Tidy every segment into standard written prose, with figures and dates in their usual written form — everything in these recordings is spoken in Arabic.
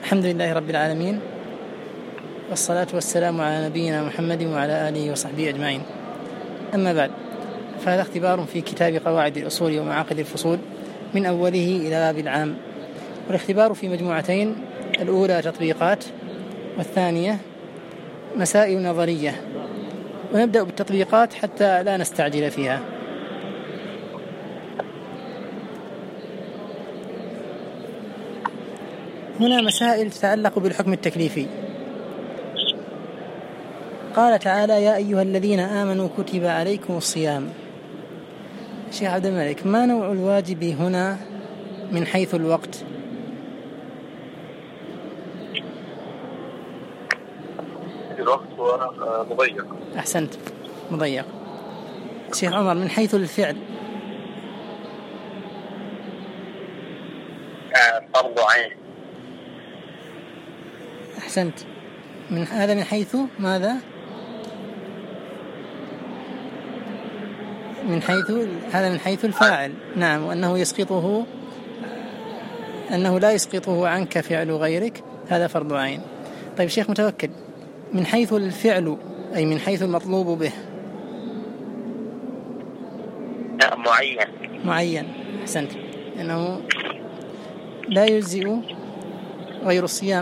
الحمد لله رب العالمين، والصلاة والسلام على نبينا محمد وعلى آله وصحبه أجمعين. أما بعد، فهذا اختبار في كتاب قواعد الأصول ومعاقد الفصول من أوله إلى باب العام. والاختبار في مجموعتين: الأولى تطبيقات، والثانية مسائل نظرية. ونبدأ بالتطبيقات حتى لا نستعجل فيها. هنا مسائل تتعلق بالحكم التكليفي. قال تعالى: يا أيها الذين آمنوا كتب عليكم الصيام. شيخ عبد الملك، ما نوع الواجب هنا من حيث الوقت؟ الوقت هو مضيق. أحسنت، مضيق. شيخ عمر، من حيث الفعل؟ فرض عين. أحسنت. هذا من حيث ماذا؟ هذا من حيث الفاعل. نعم، وأنه يسقطه، أنه لا يسقطه عنك فعل غيرك، هذا فرض عين. طيب شيخ متوكل، من حيث الفعل أي من حيث المطلوب به؟ معين. أحسنت، أنه لا يجزئ غير الصيام.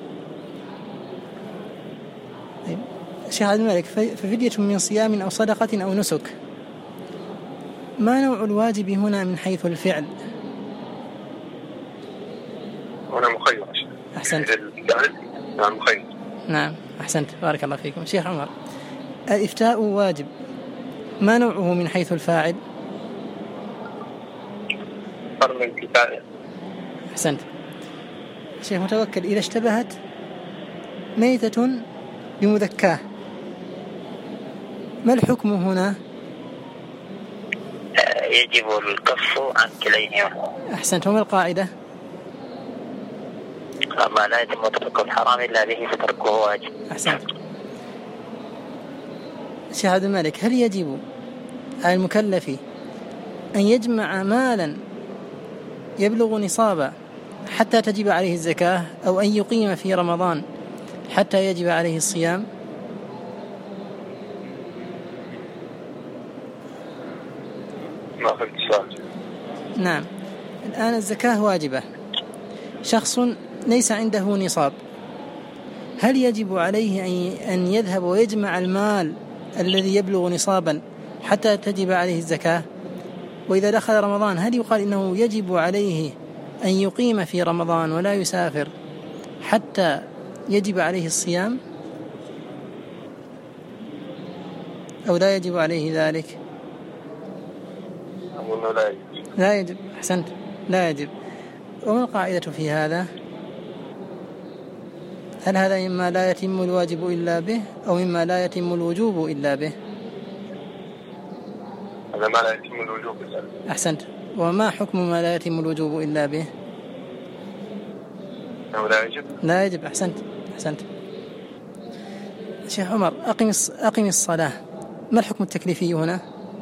طيب شيخ عبد الملك، ففدية من صيام أو صدقة أو نسك، ما نوع الواجب هنا من حيث الفعل؟ هنا مخير. أحسنت. نعم، مخير. نعم، أحسنت، بارك الله فيكم. شيخ عمر، الإفتاء واجب، ما نوعه من حيث الفاعل؟ فرض كفاية. أحسنت. شيخ متوكل، إذا اشتبهت ميتة بمذكاة، ما الحكم هنا؟ يجب الكف عن كليهما. أحسنت. وما القاعدة؟ ما لا يتم ترك الحرام إلا به فتركه واجب. أحسنت. شيخ عبد الملك، هل يجب على المكلف أن يجمع مالا يبلغ نصابا حتى تجب عليه الزكاة، أو أن يقيم في رمضان حتى يجب عليه الصيام؟ ما فهمت السؤال. نعم، الآن الزكاة واجبة، شخص ليس عنده نصاب، هل يجب عليه أن يذهب ويجمع المال الذي يبلغ نصابا حتى تجب عليه الزكاة؟ وإذا دخل رمضان، هل يقال إنه يجب عليه أن يقيم في رمضان ولا يسافر حتى يجب عليه الصيام، أو لا يجب عليه ذلك؟ لا يجب. أحسنت، لا يجب. وما القاعدة في هذا؟ هل هذا مما لا يتم الواجب إلا به، أو مما لا يتم الوجوب إلا به؟ هذا ما لا يتم الوجوب إلا به. أحسنت. وما حكم ما لا يتم الوجوب إلا به؟ لا يجب. أحسنت. شيخ عمر، أقم الصلاة، ما الحكم التكليفي هنا؟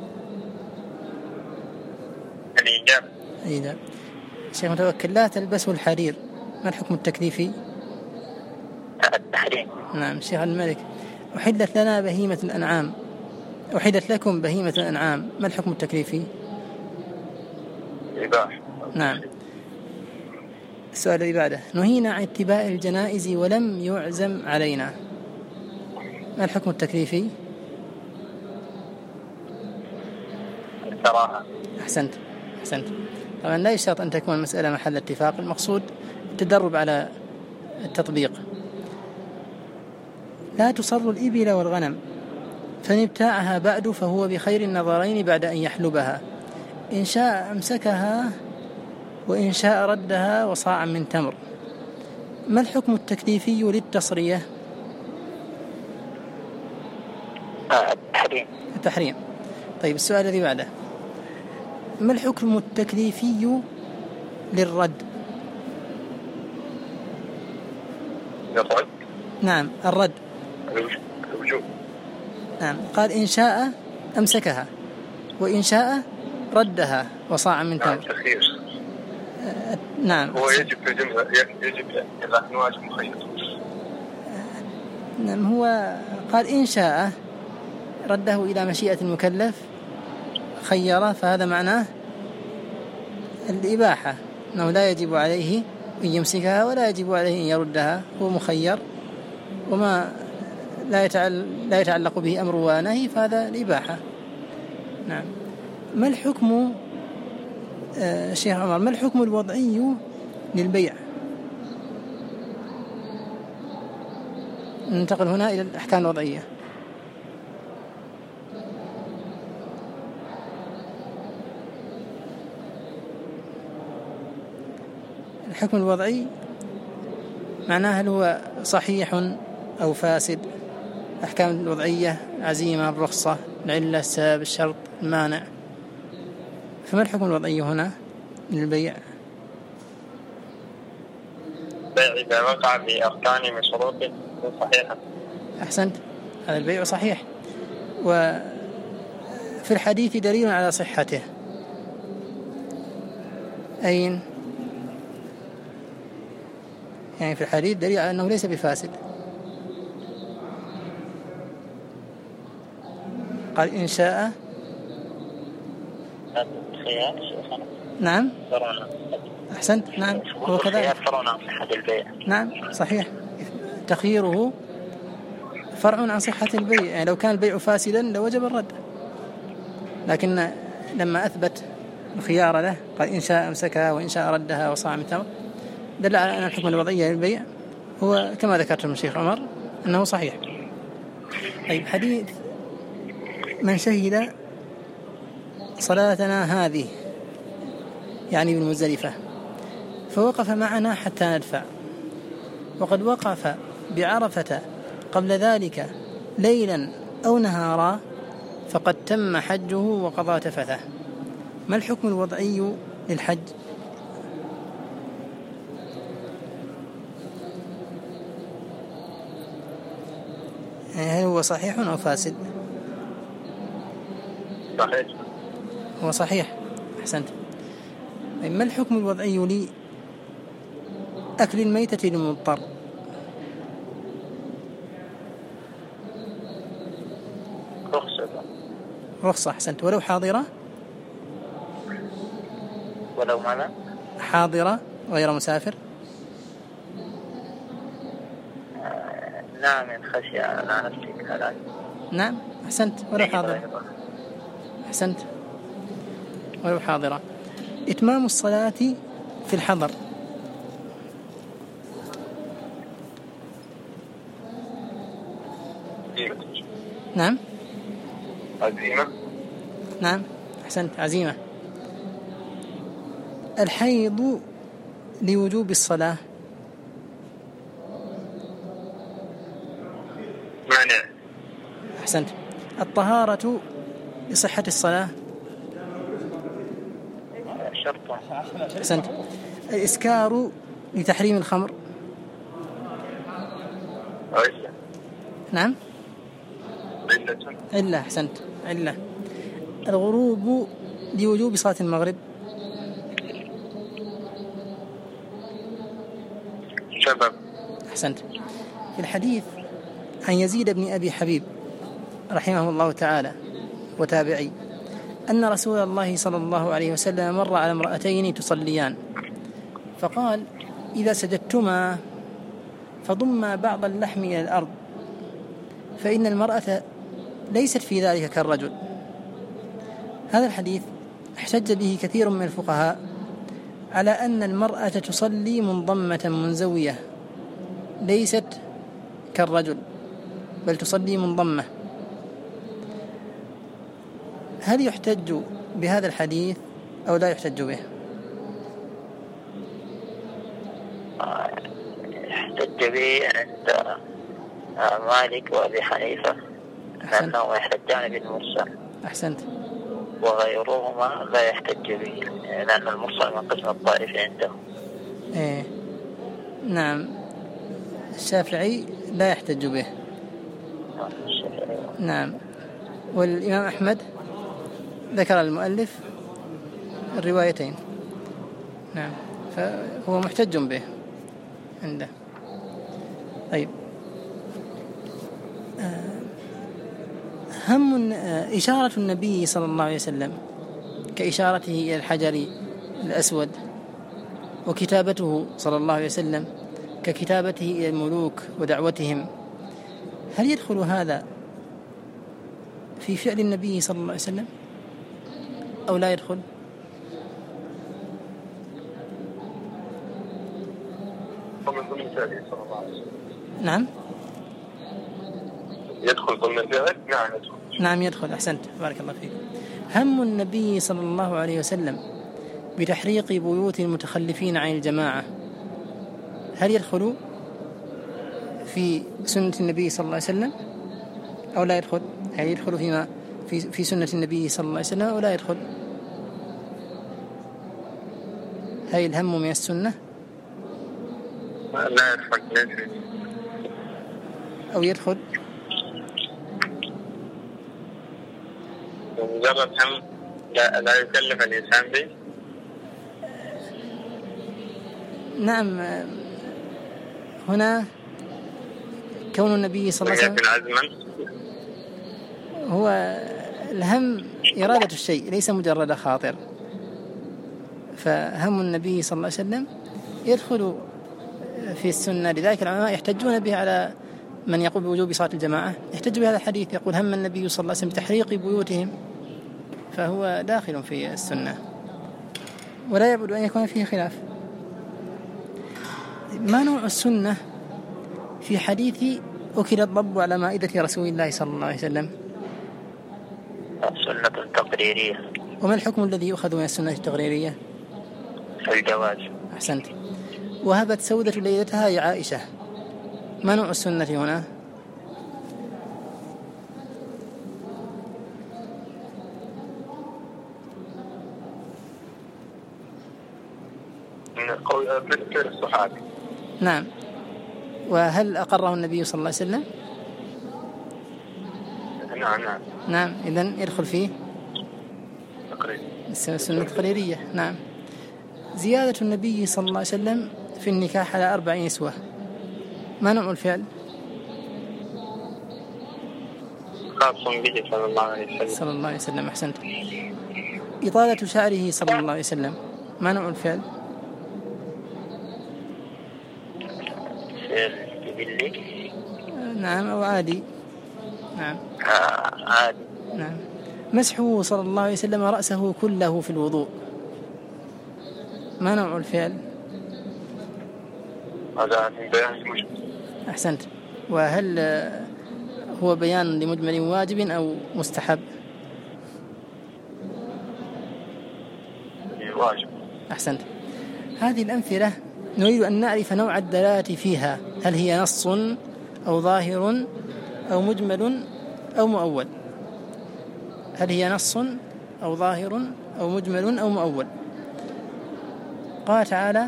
الإيجاب. شيخ متوكل، لا تلبسوا الحرير، ما الحكم التكليفي؟ التحريم. نعم. شيخ الملك، أحلت لنا بهيمة الأنعام، أحلت لكم بهيمة الأنعام، ما الحكم التكليفي؟ إباحة. نعم. السؤال الذي بعده: نهينا عن اتباع الجنائز ولم يعزم علينا، ما الحكم التكليفي؟ الكراهة. أحسنت. طبعا لا يشترط أن تكون المسألة محل اتفاق، المقصود التدرب على التطبيق. لا تصر الإبل والغنم، فإن ابتاعها بعد فهو بخير النظرين بعد أن يحلبها، إن شاء أمسكها وإن شاء ردها وصاعا من تمر، ما الحكم التكليفي للتصرية؟ التحريم. طيب السؤال الذي بعده: ما الحكم التكليفي للرد؟ نعم، الرد. الوجوب. نعم، قال إن شاء أمسكها وإن شاء ردها وصاع من تمر. نعم. هو يجب في الجملة يجب لكن واجب مخير. نعم، هو قال إن شاء رده إلى مشيئة المكلف خيره، فهذا معناه الإباحة، أنه لا يجب عليه أن يمسكها ولا يجب عليه أن يردها، هو مخير، وما لا يتعلق به أمر ونهي، فهذا الإباحة. نعم. ما الحكم شيخ عمر، ما الحكم الوضعي للبيع؟ ننتقل هنا إلى الأحكام الوضعية. الحكم الوضعي معناه هل هو صحيح أو فاسد. أحكام الوضعية: عزيمة، الرخصة، العلة، السبب، الشرط، المانع. فما الحكم الوضعي هنا للبيع؟ البيع إذا وقع بأركان من شروطه صحيحة. أحسنت، هذا البيع صحيح، وفي الحديث دليل على صحته. أين؟ يعني في الحديث دليل على أنه ليس بفاسد. قال إن شاء. نعم. أحسنت. نعم، هو كذلك. نعم صحيح، تخييره فرع عن صحة البيع. يعني لو كان البيع فاسدا لوجب الرد، لكن لما أثبت الخيار له قال إن شاء أمسكها وإن شاء ردها وصاع من تمر، دل على أن الحكم الوضعي للبيع هو كما ذكرت من الشيخ عمر أنه صحيح. طيب، حديث من شهد صلاتنا هذه يعني بالمزدلفة فوقف معنا حتى ندفع، وقد وقف بعرفة قبل ذلك ليلا أو نهارا فقد تم حجه وقضى تفثه. ما الحكم الوضعي للحج؟ هل هو صحيح أو فاسد؟ صحيح. هو صحيح. أحسنت. ما الحكم الوضعي لأكل الميتة للمضطر؟ رخصة. أحسنت. ولو حاضرة؟ ولو ماذا؟ حاضرة غير مسافر. نعم، من خشية على نفسك الهلاك. نعم أحسنت، ولو حاضرة. أحسنت، ولو حاضرة. إتمام الصلاة في الحضر. نعم. عزيمة. نعم أحسنت، عزيمة. الحيض لوجوب الصلاة. مانع. أحسنت. الطهارة لصحة الصلاة. شرط. أحسنت. الإسكار لتحريم الخمر. علة. نعم. علة. أحسنت، علة. الغروب لوجوب صلاة المغرب. سبب. أحسنت. في الحديث عن يزيد بن أبي حبيب رحمه الله تعالى وتابعي أن رسول الله صلى الله عليه وسلم مر على امرأتين تصليان فقال: إذا سجدتما فضما بعض اللحم إلى الأرض، فإن المرأة ليست في ذلك كالرجل. هذا الحديث احتج به كثير من الفقهاء على أن المرأة تصلي منضمة منزوية، ليست كالرجل بل تصلي منضمة. هل يحتج بهذا الحديث أو لا يحتج به؟ يحتج به عند مالك وأبي حنيفة لأنهم يحتجان بالمرسل. أحسنت. وغيرهما لا يحتج به لأن المرسل من قسم الطائف عندهم. نعم، الشافعي لا يحتج به. نعم. والإمام أحمد ذكر المؤلف الروايتين. نعم. فهو محتج به عنده. طيب، إشارة النبي صلى الله عليه وسلم كإشارته إلى الحجر الأسود، وكتابته صلى الله عليه وسلم ككتابته إلى الملوك ودعوتهم، هل يدخل هذا في فعل النبي صلى الله عليه وسلم أو لا يدخل؟ نعم يدخل ضمن الفعل. نعم يدخل. نعم يدخل. أحسنت، بارك الله فيك. هم النبي صلى الله عليه وسلم بتحريق بيوت المتخلفين عن الجماعة، هل يدخل في سنة النبي صلى الله عليه وسلم أو لا يدخل؟ هل يدخل فيما في سنة النبي صلى الله عليه وسلم أو لا يدخل؟ هل الهم من السنة لا يدخل أو يدخل؟ مجرد هم لا يكلف الإنسان به. نعم، هنا كون النبي صلى الله عليه وسلم هو الهم إرادة الشيء ليس مجرد خاطر، فهم النبي صلى الله عليه وسلم يدخل في السنة. لذلك العلماء يحتجون به على من يقول بوجوب صلاة الجماعة، يحتج بهذا الحديث، يقول هم النبي صلى الله عليه وسلم بتحريق بيوتهم، فهو داخل في السنة ولا يبعد أن يكون فيه خلاف. ما نوع السنة في حديث أكل الضب على مائدة رسول الله صلى الله عليه وسلم؟ سنة تقريرية. وما الحكم الذي يؤخذ من السنة التقريرية؟ الجواز. أحسنت. وهبت سودة ليلتها يا عائشة، ما نوع السنة هنا؟ فعل الصحابي. نعم. وهل أقره النبي صلى الله عليه وسلم؟ نعم. إذن يدخل فيه السنة التقريرية. نعم. زيادة النبي صلى الله عليه وسلم في النكاح على 4 نسوة، ما نوع الفعل؟ خاص به صلى الله عليه وسلم. أحسنت. إطالة شعره صلى الله عليه وسلم، ما نوع الفعل؟ نعم، أو عادي. نعم عادي. نعم. مسحه صلى الله عليه وسلم رأسه كله في الوضوء، ما نوع الفعل؟ هذا من بيان المجمل. أحسنت. وهل هو بيان لمجمل واجب أو مستحب؟ واجب. أحسنت. هذه الأمثلة نريد أن نعرف نوع الدلالة فيها، هل هي نص أو ظاهر أو مجمل أو مؤول؟ هل هي نص أو ظاهر أو مجمل أو مؤول؟ قال تعالى: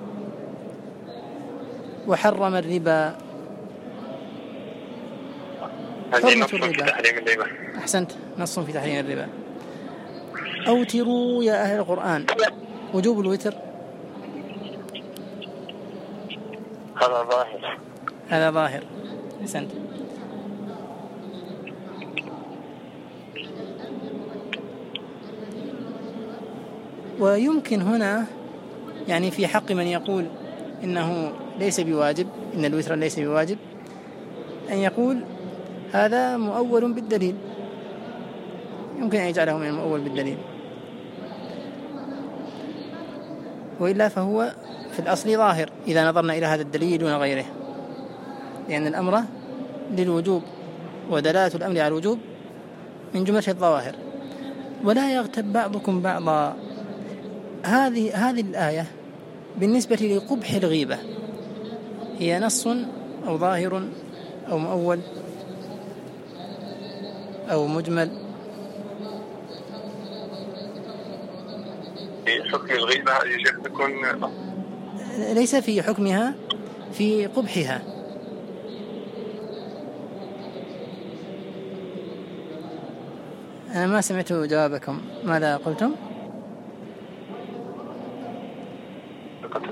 وحرم الربا. هذه نص في تحريم الربا. أحسنت، نص في تحريم الربا. أوتروا يا أهل القرآن، وجوب الوتر، هذا ظاهر. أحسنت. ويمكن هنا يعني في حق من يقول إنه ليس بواجب، إن الوتر ليس بواجب، أن يقول هذا مؤول بالدليل، يمكن أن يجعله من المؤول بالدليل، وإلا فهو في الأصل ظاهر إذا نظرنا إلى هذا الدليل دون غيره، لأن الأمر للوجوب، ودلالة الأمر على الوجوب من جملة الظواهر. ولا يغتب بعضكم بعضا، هذه الآية بالنسبة لقبح الغيبة هي نص أو ظاهر أو مؤول أو مجمل؟ في حكم الغيبة يجب تكون ليس في حكمها، في قبحها. أنا ما سمعت جوابكم، ماذا قلتم؟ قد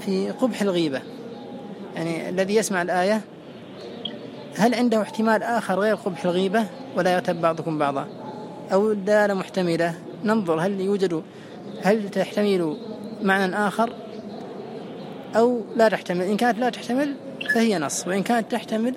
في قبح الغيبة، يعني الذي يسمع الآية هل عنده احتمال آخر غير قبح الغيبة ولا يغتب بعضكم بعضا، أو الدالة محتملة، ننظر هل تحتمل معنى آخر أو لا تحتمل. إن كانت لا تحتمل فهي نص، وإن كانت تحتمل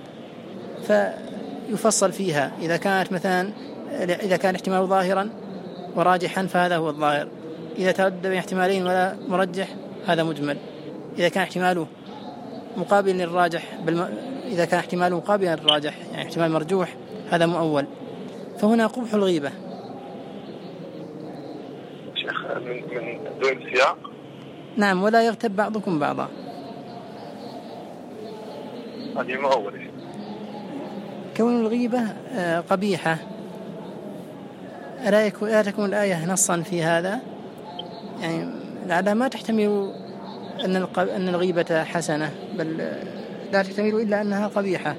فيفصل فيها. إذا كان احتمال ظاهرا وراجحا فهذا هو الظاهر، إذا تردد بين احتمالين ولا مرجح هذا مجمل، إذا كان احتماله مقابل للراجح إذا كان احتماله مقابل للراجح يعني احتمال مرجوح هذا مؤول. فهنا قبح الغيبة. شيخ من دون سياق. نعم، ولا يغتب بعضكم بعضا. هذه مؤولة. كون الغيبة قبيحة لا تكون الآية نصا في هذا، يعني لعلها ما تحتمل أن الغيبة حسنة، بل لا تحتمل إلا أنها قبيحة.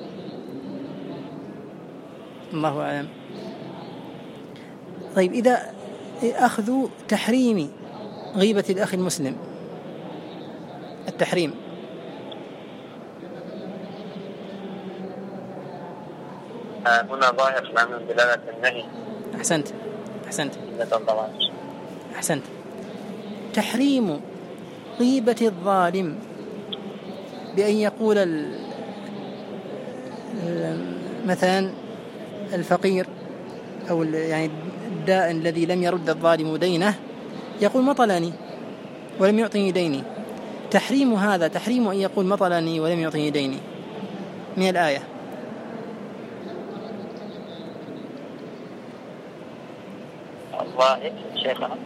الله أعلم. طيب، إذا أخذ تحريم غيبة الأخ المسلم، التحريم هنا ظاهر من دلالة النهي. أحسنت. تحريم غيبة الظالم بأن يقول مثلا الفقير أو يعني الدائن الذي لم يرد الظالم دينه يقول مطلني ولم يعطني ديني. تحريم هذا، تحريم أن يقول مطلني ولم يعطني ديني، من الآية. الله شيخنا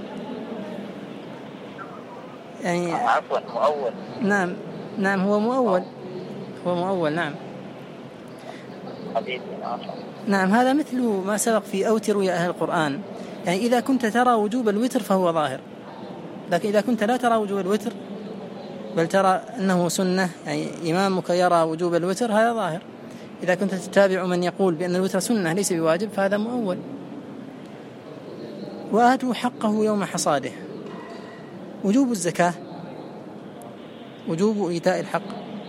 يعني عفوا مؤول. نعم هو مؤول. نعم هذا مثل ما سبق في أوتروا يا أهل القرآن، يعني إذا كنت ترى وجوب الوتر فهو ظاهر، لكن إذا كنت لا ترى وجوب الوتر بل ترى أنه سنة، يعني إمامك يرى وجوب الوتر، هذا ظاهر. إذا كنت تتابع من يقول بأن الوتر سنة ليس بواجب فهذا مؤول. وآتوا حقه يوم حصاده، وجوب الزكاة، وجوب إيتاء الحق.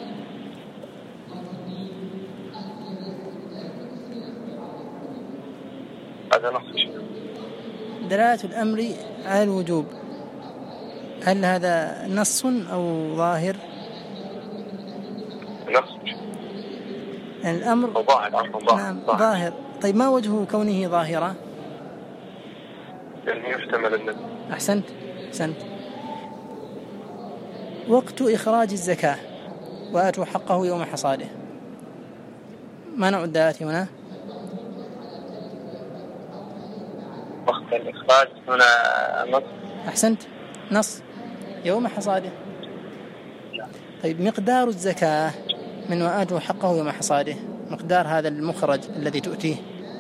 هذا نص. دلالة الأمر على الوجوب، هل هذا نص أو ظاهر؟ نص. الأمر ظاهر. طيب، ما وجه كونه ظاهرة؟ يعني يحتمل النبي. أحسنت. وقت إخراج الزكاة، وآتوا حقه يوم حصاده، ما نوع الدلالة هنا؟ وقت الإخراج هنا نص. أحسنت، نص يوم حصاده. طيب، مقدار الزكاة من وآتوا حقه يوم حصاده، مقدار هذا المخرج الذي تؤتيه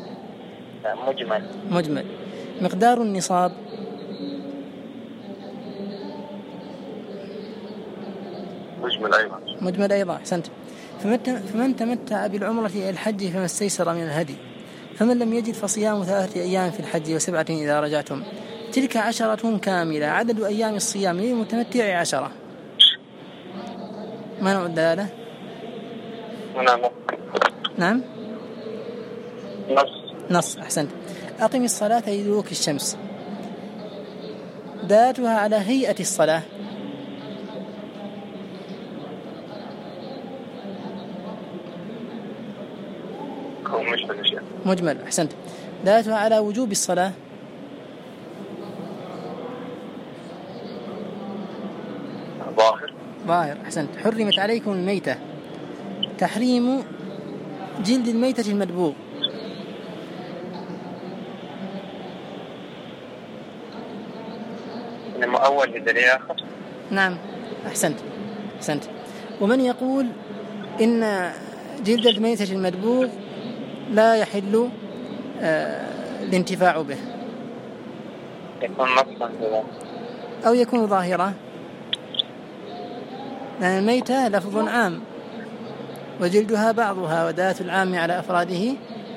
مجمل. مقدار النصاب مجمل أيضا. أحسنت. فمن تمتع بالعمرة إلى الحج فما استيسر من الهدي، فمن لم يجد فصيام 3 أيام في الحج و7 إذا رجعتم، تلك 10 كاملة، عدد أيام الصيام للمتمتع 10. ما نوع الدلالة؟ نعم نص. أحسنت. أقم الصلاة لدلوك الشمس، دالتها على هيئة الصلاة. مجمل. أحسنت. دالتها على وجوب الصلاة. ظاهر. أحسنت. حرمت عليكم الميتة، تحريم جلد الميتة المدبوغ. مؤول لدليل آخر. نعم. أحسنت. ومن يقول إن جلد الميتة المدبوغ لا يحل الانتفاع به، يكون نصا أو يكون ظاهرة، لأن الميتة لفظ عام وجلدها بعضها، ودالة العام على أفراده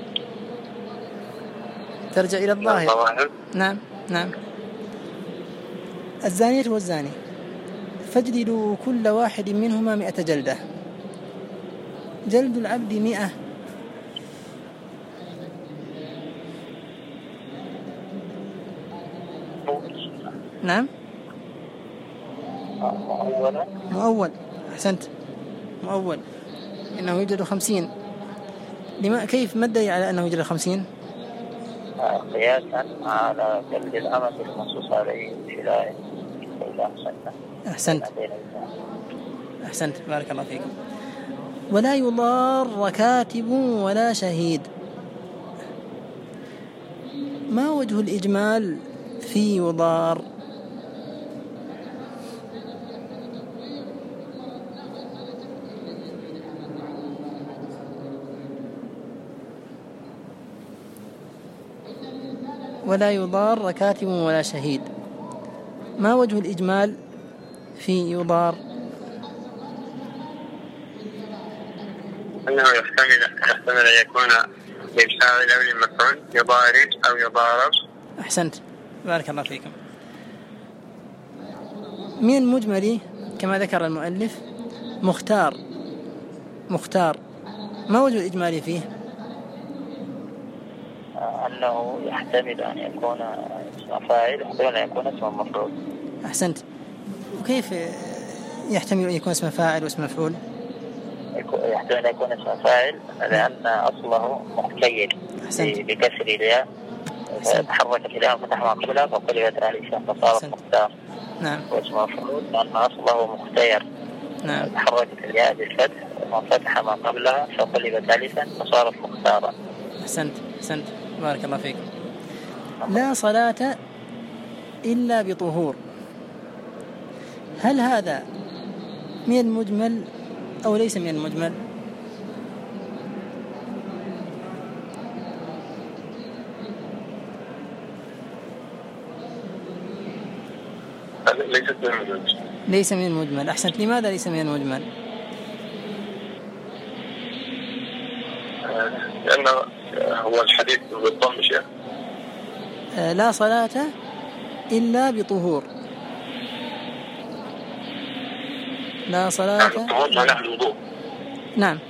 ترجع إلى الظاهر. نعم. الزانية والزاني فاجلدوا كل واحد منهما 100 جلدة. جلد العبد 100. نعم مؤول. أحسنت، مؤول، إنه يوجد 50. كيف ما الدليل على أنه يوجد 50؟ قياسا على جلد الأمد المنصوص عليه في الآية. أحسنت، أحسنت، بارك الله فيكم. ولا يضار كاتب ولا شهيد. ما وجه الإجمال في يضار؟ ولا يضار كاتب ولا شهيد، ما وجه الإجمال في يضار؟ أنه يحتمل أن يكون للفاعل أو للمفعول، يضارب أو يضارب. أحسنت، بارك الله فيكم. من المجمل كما ذكر المؤلف مختار. مختار، ما وجه الإجمال فيه؟ أنه يحتمل أن يكون اسم فاعل، يحتمل أن يكون اسم مفعول. أحسنت. وكيف يحتمل أن يكون اسم فاعل واسم مفعول؟ يحتمل أن يكون اسم فاعل لأن أصله مقيد بكسر الياء، تحركت الياء وفتح ما قبلها فقلبت ألفا فصارت مختار. نعم. واسم مفعول لأن أصله مختير. نعم. تحركت الياء بالفتح وفتح ما قبلها فقلبت ألفا فصارت مختارا. أحسنت، أحسنت، بارك الله فيكم. لا صلاة إلا بطهور، هل هذا من المجمل أو ليس من المجمل؟ ليس من المجمل. أحسنت. لماذا ليس من المجمل؟ لأنه هو الحديث بالضم شيء. لا صلاة إلا بطهور. لا صلاة. نعم.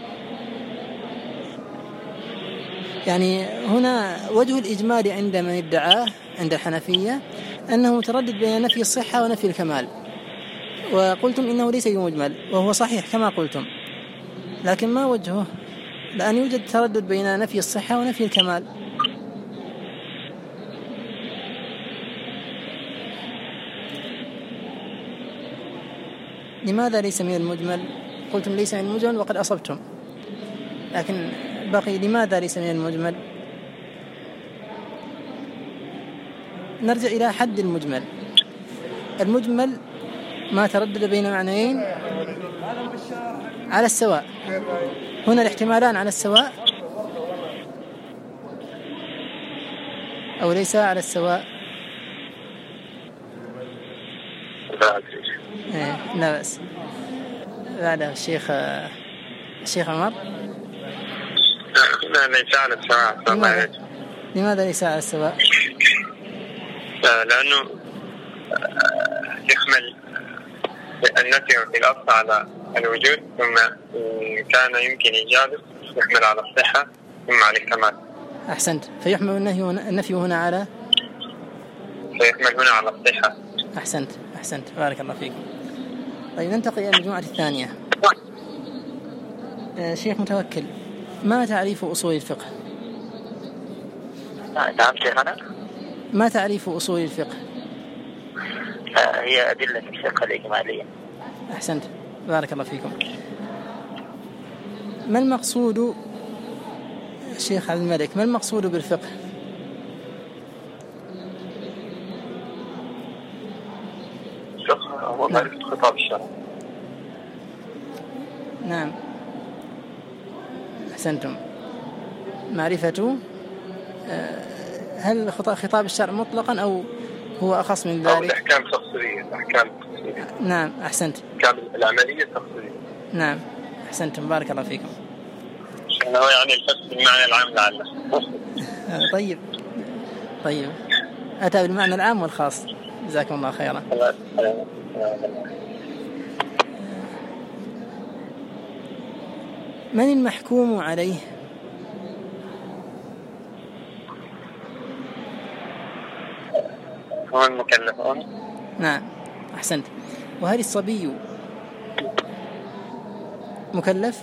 يعني هنا وجه الإجمال عند من ادعاه عند الحنفية أنه متردد بين نفي الصحة ونفي الكمال، وقلتم إنه ليس بمجمل، وهو صحيح كما قلتم، لكن ما وجهه؟ لأن يوجد تردد بين نفي الصحة ونفي الكمال. لماذا ليس من المجمل؟ قلتم ليس من المجمل وقد أصبتم، لكن بقي لماذا ليس من المجمل؟ نرجع إلى حد المجمل. المجمل ما تردد بين معنيين على السواء. هنا الاحتمالان على السواء أو ليس على السواء؟ لا بأس. هذا الشيخ عمر. لا ليس على السواء. لماذا ليس على السواء؟ لأنه يحمل النفي في الأصل على الوجود، ثم كان يمكن إيجاده يحمل على الصحة ثم على الكمال. أحسنت. فيحمل النفي هنا على الصحة. أحسنت، أحسنت، بارك الله فيكم. طيب ننتقل إلى المجموعة الثانية. شيخ متوكل، ما تعريف أصول الفقه؟ نعم شيخنا. ما تعريف أصول الفقه؟ هي أدلة الفقه الإجمالية. أحسنت، بارك الله فيكم. ما المقصود الشيخ عبد الملك، ما المقصود بالفقه؟ الفقه هو معرفة خطاب الشرع. نعم، أحسنتم. معرفة هل خطاب الشرع مطلقا أو هو أخص من ذلك؟ أو الأحكام التفصيلية. نعم، أحسنت. العملية التفصيلية. نعم، أحسنتم، بارك الله فيكم. إنه يعني الفقه بالمعنى العام لعله. طيب أتى بالمعنى العام والخاص. جزاكم الله خيرا. من المحكوم عليه؟ هو المكلفون. نعم أحسنت. وهل الصبي مكلف؟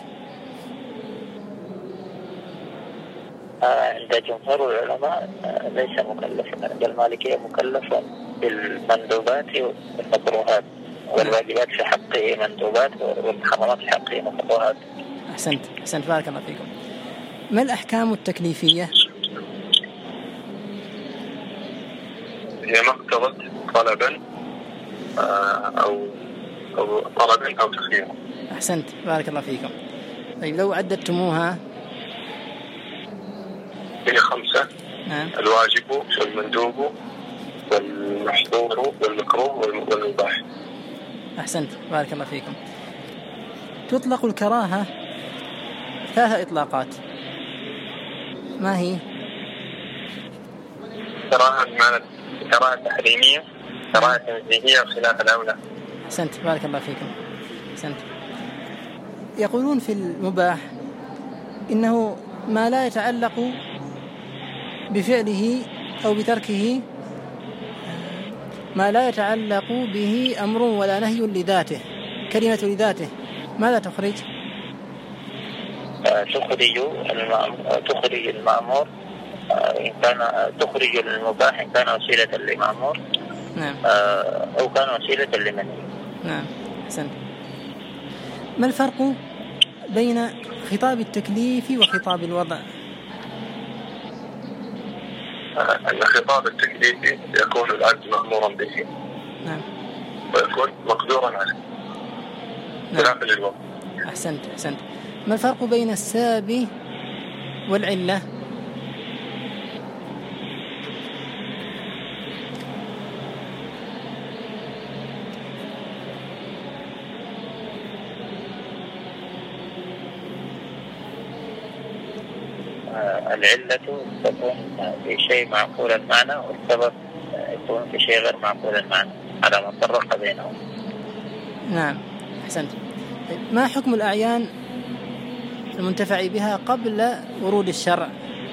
عند جمهور العلماء ليس مكلفا. عند المالكية مكلف بالمندوبات والمكروهات، والواجبات في حقه مندوبات والمحرمات في حقه مكروهات. أحسنت بارك الله فيكم. ما الأحكام التكليفية؟ هي ما اقتضت طلبا أو طلبا أو تخييرا. أحسنت بارك الله فيكم. طيب لو عددتموها هي 5. نعم. الواجب والمندوب والمحظور والمكروه والمباح. أحسنت بارك الله فيكم. تطلق الكراهة 3 إطلاقات، ما هي؟ كراهة بمعنى كراهة تحريمية، كراهة تنزيهية وخلاف الأولى. أحسنت بارك الله فيكم. أحسنت. يقولون في المباح إنه ما لا يتعلق بفعله أو بتركه، ما لا يتعلق به أمر ولا نهي لذاته، كلمة لذاته ماذا تخرج؟ تخرج المأمور إن كان، تخرج المباح إن كان وسيلة لمأمور. نعم. أو كان وسيلة لمنهي. نعم أحسنت. ما الفرق بين خطاب التكليف وخطاب الوضع؟ أن خطاب التكليف يكون العبد مأمورا به. نعم. ويكون مقدورا عليه. خلافا للوضع. أحسنت. ما الفرق بين السبب والعلة؟ العلة تكون في شيء معقول المعنى، والسبب يكون في شيء غير معقول المعنى، على ما فرق بينهم. نعم أحسنت. ما حكم الأعيان المنتفع بها قبل ورود الشرع؟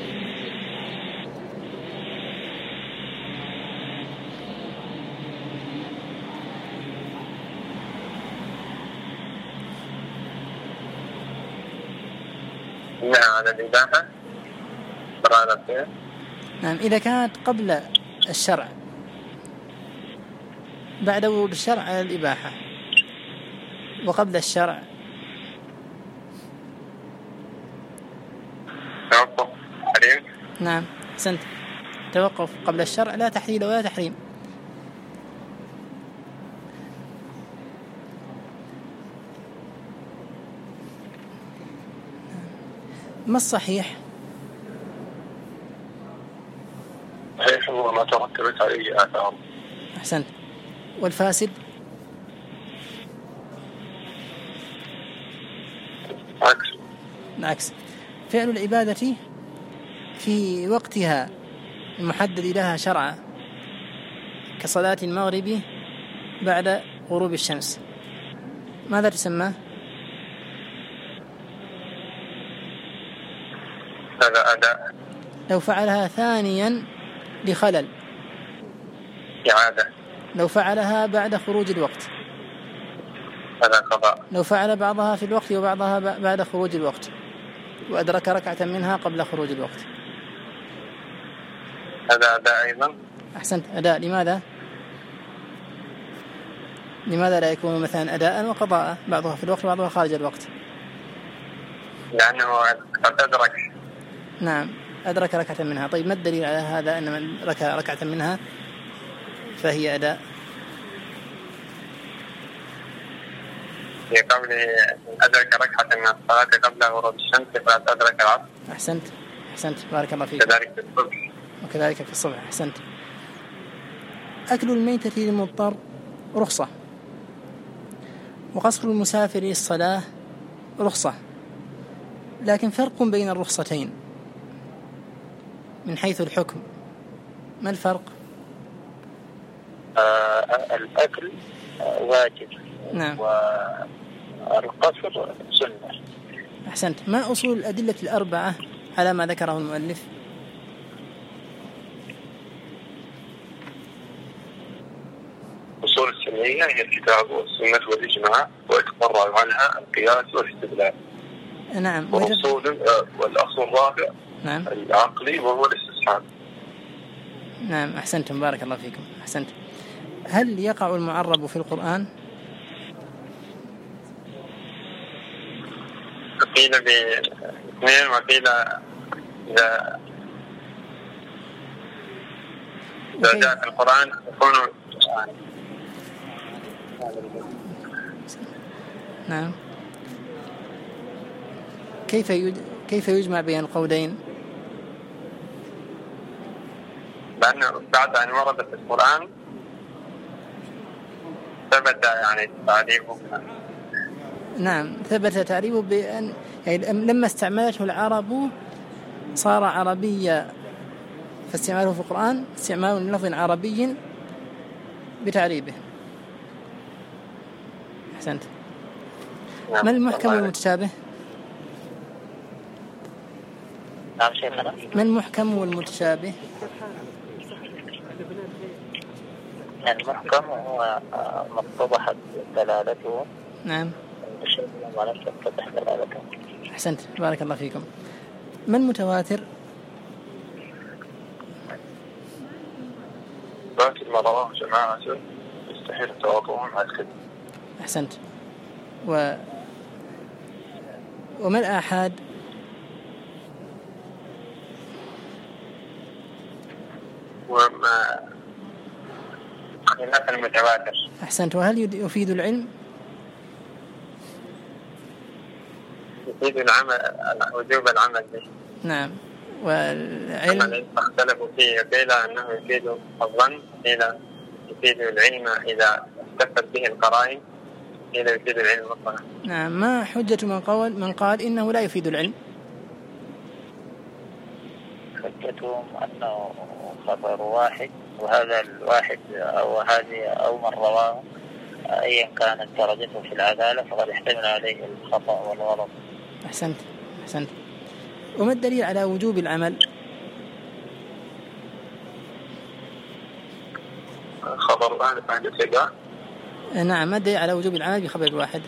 على الإباحة. نعم إذا كانت قبل الشرع، بعد ورود الشرع على الإباحة، وقبل الشرع توقف تحريم. نعم أحسنت. توقف قبل الشرع لا تحليل ولا تحريم. ما الصحيح؟ صحيح هو ما ترتبت عليه آثار. أحسنت. والفاسد؟ العكس. فعل العبادة في وقتها المحدد لها شرعا كصلاة المغرب بعد غروب الشمس ماذا تسمى؟ هذا أداء. لو فعلها ثانيا لخلل إعادة. لو فعلها بعد خروج الوقت هذا قضاء. لو فعل بعضها في الوقت وبعضها بعد خروج الوقت وأدرك ركعة منها قبل خروج الوقت هذا أداء أيضا. أحسنت. أداء. لماذا لا يكون مثلا أداء وقضاء، بعضها في الوقت وبعضها خارج الوقت؟ لأنه قد أدرك. نعم أدرك ركعة منها. طيب ما الدليل على هذا أن من ركعة منها فهي أداء؟ في قبل أدرك ركعة من الصلاة قبل غروب الشمس فقد أدرك العصر. أحسنت بارك الله فيك. كذلك في الصبح. وكذلك في الصبح. أحسنت. أكل الميتة للمضطر رخصة، وقصر المسافر للصلاة رخصة، لكن فرق بين الرخصتين من حيث الحكم. ما الفرق؟ الأكل واجب. نعم. والقصر سنة. أحسنت. ما أصول الأدلة الأربعة على ما ذكره المؤلف؟ أصول السنية هي الكتاب والسنة والإجماع، ويتفرع عنها القياس والاستدلال. نعم. والأصل الرابع نعم العقلي وهو الاستصحاب. نعم أحسنتم، بارك الله فيكم، أحسنت. هل يقع المعرب في القرآن؟ قيل باثنين، وقيل إذا جاء في القرآن يكون نعم. كيف يجمع بين القولين؟ لأنه بعد أن ورد في القرآن ثبت يعني تعريفه. نعم، ثبت تعريفه بأن يعني لما استعملته العرب صار عربيا، فاستعماله في القرآن استعمال لفظ عربي بتعريبه. أحسنت. ما المحكم والمتشابه؟ نعم شيخنا. ما المحكم والمتشابه؟ المحكم هو ما اتضحت دلالته. نعم. الشيء ما لم تتضح دلالته. أحسنت، بارك الله فيكم. ما المتواتر؟ لكن ما رواه جماعة يستحيل تواطؤهم على الكذب. أحسنت. وما الآحاد؟ وما خلاف المتواتر. أحسنت. وهل يفيد العلم؟ يفيد العمل، وجوب العمل به. نعم. والعلم اختلفوا فيه، قيل أنه يفيد الظن، قيل يفيد العلم إذا استفت به القرائن، قيل يفيد العلم مطلقا. نعم. ما حجة من قال إنه لا يفيد العلم؟ حجتهم أنه خبر واحد، وهذا الواحد أو هذه أو من رواه أيا كانت درجته في العدالة فقد يحتمل عليه الخطأ والغلط. أحسنت. أحسنت. وما الدليل على وجوب العمل؟ خبر أهل الثقة. نعم. ما الدليل على وجوب العمل بخبر واحد؟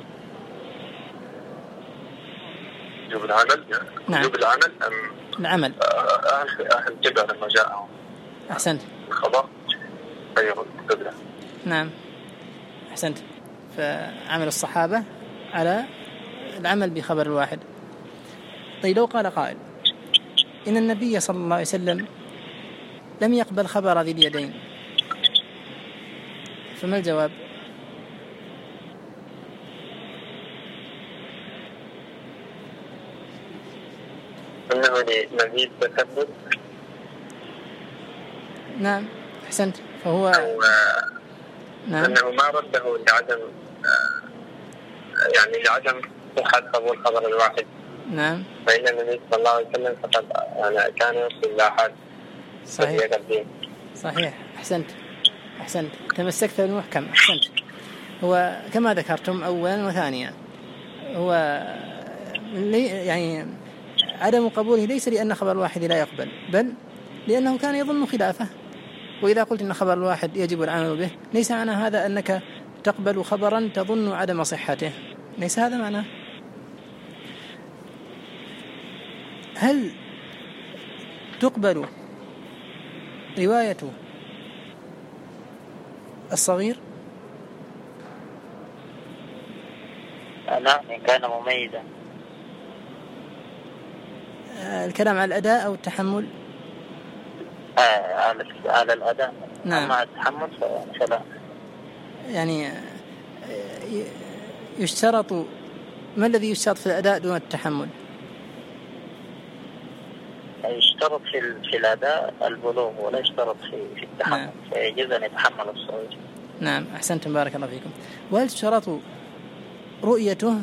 وجوب العمل. نعم. وجوب العمل العمل. أهل الثقة لما جاءهم. أحسنت. الخبر غير القبلة. نعم. أحسنت. فعمل الصحابة على العمل بخبر الواحد. طيب لو قال قائل إن النبي صلى الله عليه وسلم لم يقبل خبر ذي اليدين، فما الجواب؟ أنه لمزيد تثبت. نعم. أحسنت. فهو نعم. أنه ما رده لعدم لعدم صحة قبول خبر الواحد. نعم. فإن النبي صلى الله عليه وسلم فقد كان يرسل الآحاد. صحيح. صحيح. أحسنت. أحسنت. تمسكت بالمحكم. أحسنت. هو كما ذكرتم أولا وثانيا، هو يعني عدم قبوله ليس لأن خبر الواحد لا يقبل، بل لأنه كان يظن خلافه. وإذا قلت إن خبر الواحد يجب العمل به ليس معنى هذا أنك تقبل خبرا تظن عدم صحته، ليس هذا معناه. هل تقبل رواية الصغير؟ نعم إن كان مميزا. الكلام على الأداء أو التحمل؟ على الأداء. نعم. أما التحمل فلا. يعني يشترط، ما الذي يشترط في الأداء دون التحمل؟ يشترط في الأداء البلوغ ولا يشترط في التحمل. نعم. فيجوز أن يتحمل الصغير. نعم. أحسنتم، بارك الله فيكم. وهل تشترط رؤيته؟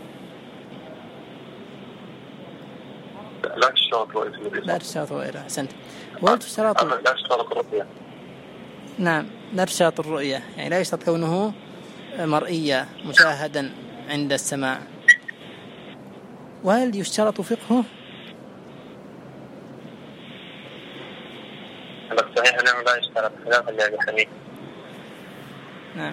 لا تشترط رؤيته. لا تشترط رؤيته. أحسنت. وهل تشترط؟ لا تشترط رؤية. نعم. لا تشترط الرؤية، يعني لا يشترط كونه مرئيا مشاهدا عند السماع. وهل يشترط فقهه؟ الصحيح أنه لا يشترط خلافا لأبي حنيفة. نعم.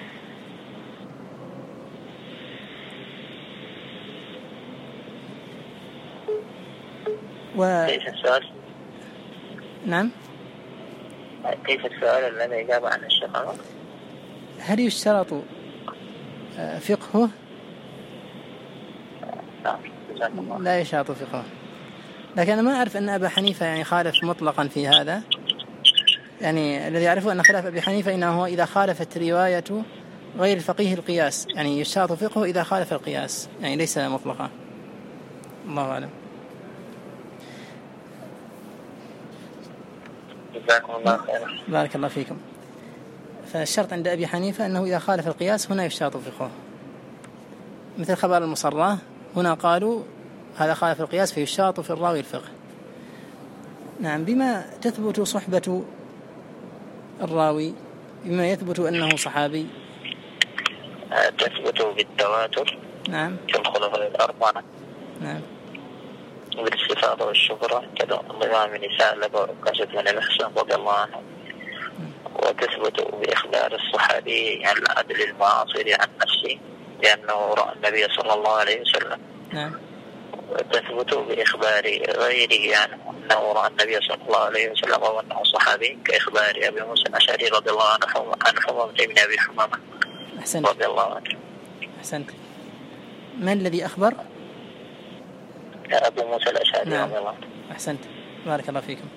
كيف السؤال؟ نعم. كيف السؤال الذي أجاب عن الشيخ عمر؟ هل يشترط فقهه؟ لا يشترط فقهه، لكن أنا ما أعرف أن أبا حنيفة يعني خالف مطلقا في هذا. يعني الذي يعرفه أن خلاف أبي حنيفة إنه هو إذا خالفت رواية غير الفقيه القياس، يعني يشترط فقهه إذا خالف القياس، يعني ليس مطلقا. الله أعلم. جزاكم الله خيرا. بارك الله فيكم. فالشرط عند أبي حنيفة أنه إذا خالف القياس هنا يشترط فقهه، مثل خبر المصرة، هنا قالوا هذا خالف القياس فيشترط في الراوي الفقه. نعم. بما تثبت صحبة الراوي، بما يثبت أنه صحابي؟ تثبت بالتواتر. نعم. كالخلفاء الأربعة. نعم. بالاستفاضة والشهرة كالإمام نساء لبعكاشة بن المحسن رضي الله عنه. وتثبت بإخبار الصحابي عن العدل المعاصر عن نفسه لأنه رأى النبي صلى الله عليه وسلم. نعم. وتثبت بإخبار غيره عنه أنه رأى النبي صلى الله عليه وسلم وأنه صحابي، كإخبار أبي موسى الأشعري رضي الله عنه عن حمامة بن أبي حمامة رضي الله عنه. أحسنت. من الذي أخبر؟ أبو موسى الأشعري. نعم. رضي الله عنه. أحسنت. بارك الله فيكم.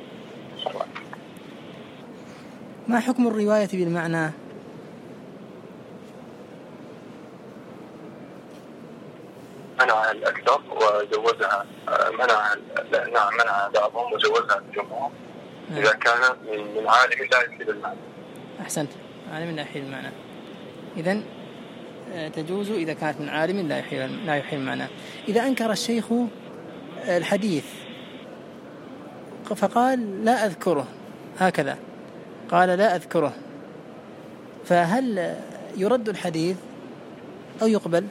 ما حكم الرواية بالمعنى؟ منع الأكثر وجوزها، منع بعضهم وجوزها الجمهور. إذا كان من عالم لا يحيل المعنى. أحسنت. عالم لا يحيل المعنى، إذن تجوز إذا كانت من عالم لا يحيل المعنى. إذا أنكر الشيخ الحديث فقال لا أذكره، هكذا قال لا أذكره، فهل يرد الحديث أو يقبل؟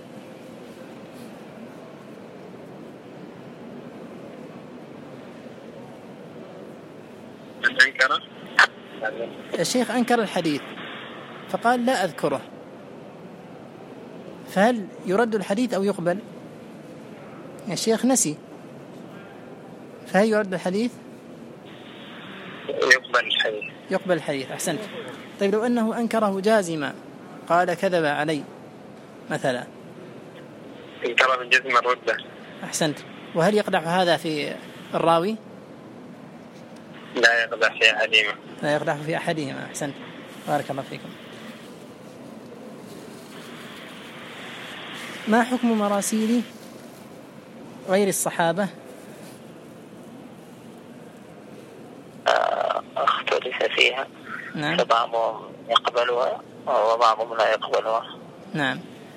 الشيخ أنكر الحديث فقال لا أذكره، فهل يرد الحديث أو يقبل؟ الشيخ نسي، فهل يرد الحديث؟ يقبل الحديث. أحسنت. طيب لو أنه أنكره جازما، قال كذب علي مثلا، انكره بالجزم الردة. أحسنت. وهل يقدح هذا في الراوي؟ لا يقدح في أحدهما. لا يقدح في أحدهما. أحسنت. بارك الله فيكم. ما حكم مراسيل غير الصحابة؟ اختلف فيها. نعم. فبعضهم يقبلها وبعضهم لا يقبلها. نعم.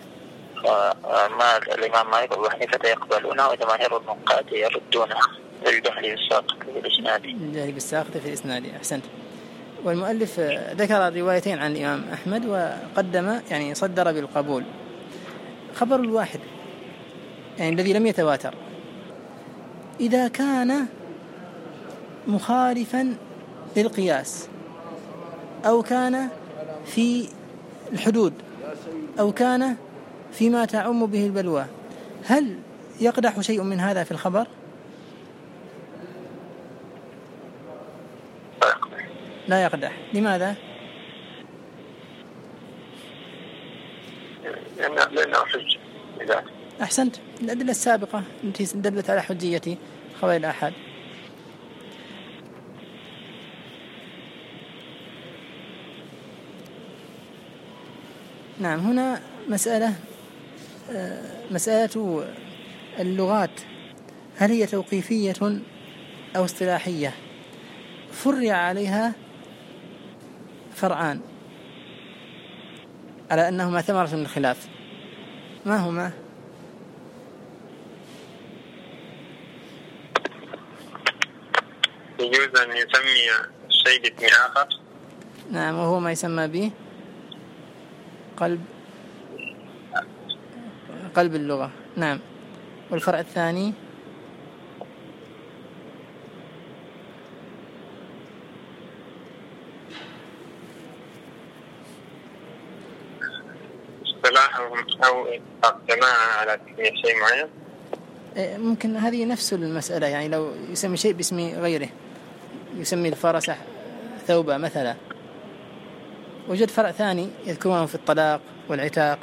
ما الإمام مالك وأبو حنيفة يقبلونها وجماهير النقاد يردونها للجهل بالساقط في الإسناد. الجهل بالساقط في الإسناد. أحسنت. والمؤلف ذكر الروايتين عن الإمام أحمد وقدم يعني صدر بالقبول. خبر الواحد يعني الذي لم يتواتر إذا كان مخالفا للقياس أو كان في الحدود أو كان فيما تعم به البلوى، هل يقدح شيء من هذا في الخبر؟ لا يقدح. لماذا؟ لأنه حجة. أحسنت. الأدلة السابقة التي دلت على حجية خبر الآحاد. نعم. هنا مسألة اللغات، هل هي توقيفية أو اصطلاحية؟ فرع عليها فرعان على أنهما ثمرة من الخلاف، ما هما؟ يجوز أن يسمي الشيء باسم آخر. نعم. وهو ما يسمى به قلب اللغة. نعم. والفرع الثاني اصطلاحهم أو جماعة على تسمية شيء معين. ممكن هذه نفس المسألة، يعني لو يسمي شيء باسم غيره، يسمي الفرس ثوبة مثلا. وجد فرع ثاني يذكرونه في الطلاق والعتاق.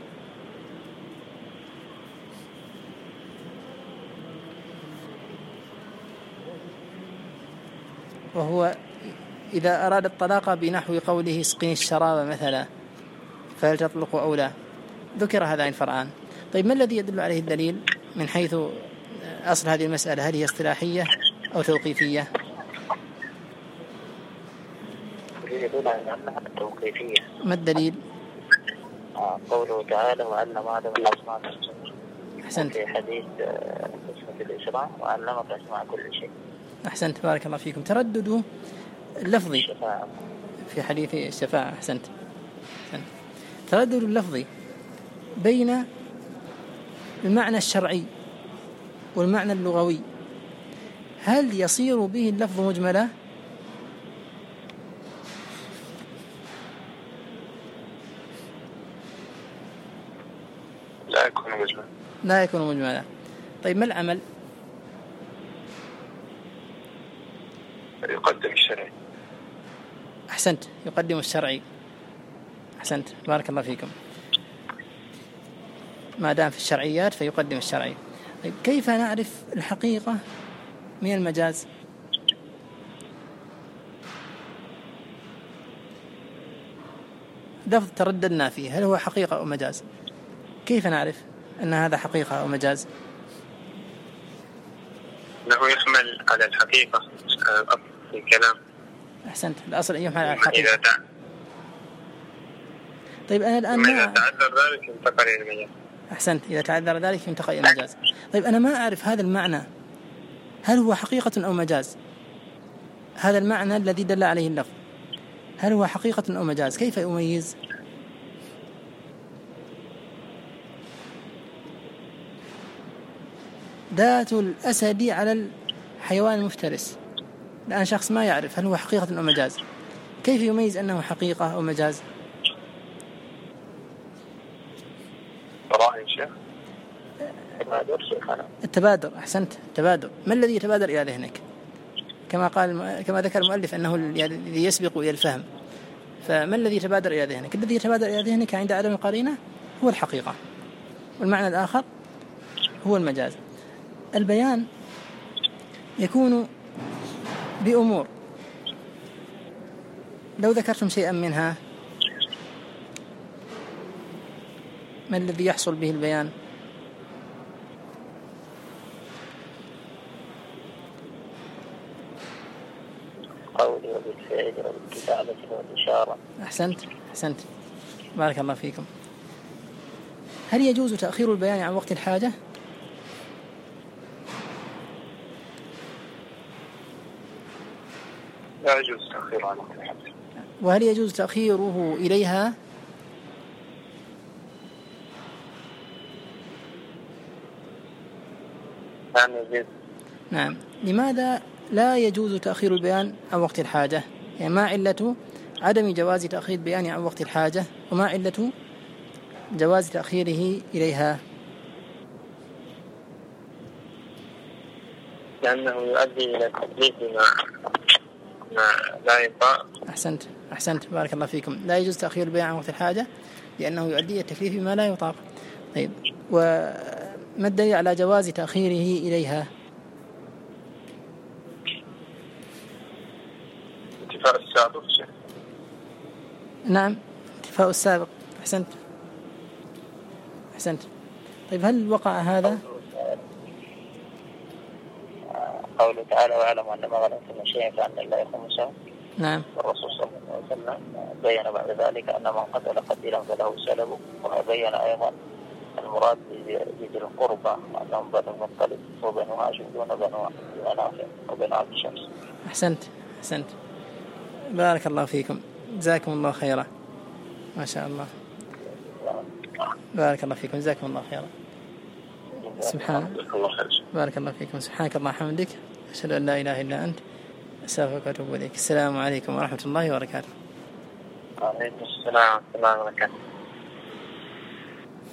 وهو إذا أراد الطلاق بنحو قوله اسقني الشراب مثلا فهل تطلق أو لا، ذكر هذين الفرعان. طيب ما الذي يدل عليه الدليل من حيث أصل هذه المسألة؟ هل هي اصطلاحية أو توقيفية؟ يدل على أنها توقيفية. ما الدليل؟ قوله تعالى وعلم آدم الأسماء. أحسنت. في حديث قسمة الإسراء وعلمك أسماء كل شيء. أحسنت، بارك الله فيكم. تردد اللفظي في حديث الشفاعة. أحسنت. تردد اللفظي بين المعنى الشرعي والمعنى اللغوي، هل يصير به اللفظ مجملا؟ لا يكون مجملا. طيب ما العمل؟ يقدم الشرعي. أحسنت، يقدم الشرعي. أحسنت، بارك الله فيكم. ما دام في الشرعيات فيقدم الشرعي. طيب كيف نعرف الحقيقة من المجاز؟ لفظ ترددنا فيه، هل هو حقيقة أو مجاز؟ كيف نعرف أن هذا حقيقة أو مجاز؟ أنه يحمل على الحقيقة في الكلام. أحسنت، الأصل أن يحمل على الحقيقة. طيب أنا الآن إذا تعذر ذلك ينتقل إلى المجاز. أحسنت، إذا تعذر ذلك ينتقل إلى المجاز. طيب أنا ما أعرف هذا المعنى هل هو حقيقة أو مجاز؟ هذا المعنى الذي دل عليه اللفظ هل هو حقيقة أو مجاز؟ كيف أميز؟ ذات الأسد على الحيوان المفترس، الآن شخص ما يعرف هل هو حقيقة أو مجاز، كيف يميز أنه حقيقة أو مجاز؟ التبادر. أحسنت، التبادر. ما الذي يتبادر إلى ذهنك؟ كما ذكر المؤلف أنه الذي يسبق إلى الفهم، فما الذي يتبادر إلى ذهنك؟ الذي يتبادر إلى ذهنك عند عدم القرينة هو الحقيقة، والمعنى الآخر هو المجاز. البيان يكون بأمور، لو ذكرتم شيئا منها ما الذي يحصل به البيان؟ قولي وبالفعل وبالكتابة والإشارة. أحسنت، بارك الله فيكم. هل يجوز تأخير البيان عن وقت الحاجة؟ لا يجوز تأخيره عن وقت الحاجة. وهل يجوز تأخيره إليها؟ نعم. لماذا لا يجوز تأخير البيان عن وقت الحاجة؟ يعني ما علة عدم جواز تأخير البيان عن وقت الحاجة، وما علة جواز تأخيره إليها؟ لأنه يؤدي إلى تكليف ما لا ينفع. أحسنت، بارك الله فيكم. لا يجوز تأخير البيان عن وقت الحاجة لأنه يؤدي إلى التكليف بما لا يطاق. طيب، وما الدليل على جواز تأخيره إليها؟ انتفاء السابق. نعم، انتفاء السابق. أحسنت. طيب هل وقع هذا؟ قوله تعالى واعلم أن ما غنمتم من شيء فأن الله خمسه. نعم. والرسول صلى الله عليه وسلم بين بعد ذلك أن من قتل قتيلا فله سلبه، وبين أيضا المراد بذي القربى وأنهم بنو المطلب وبنو هاشم دون بنو منافع وبنو عبد الشمس. أحسنت، بارك الله فيكم، جزاكم الله خيرا، ما شاء الله، بارك الله فيكم، جزاكم الله خيرا. الله خير. بارك الله فيكم. سبحانك اللهم وبحمدك، أشهد أن لا إله إلا أنت، أستغفرك وأتوب إليك. السلام عليكم ورحمة الله وبركاته. وعليكم السلام ورحمة الله وبركاته.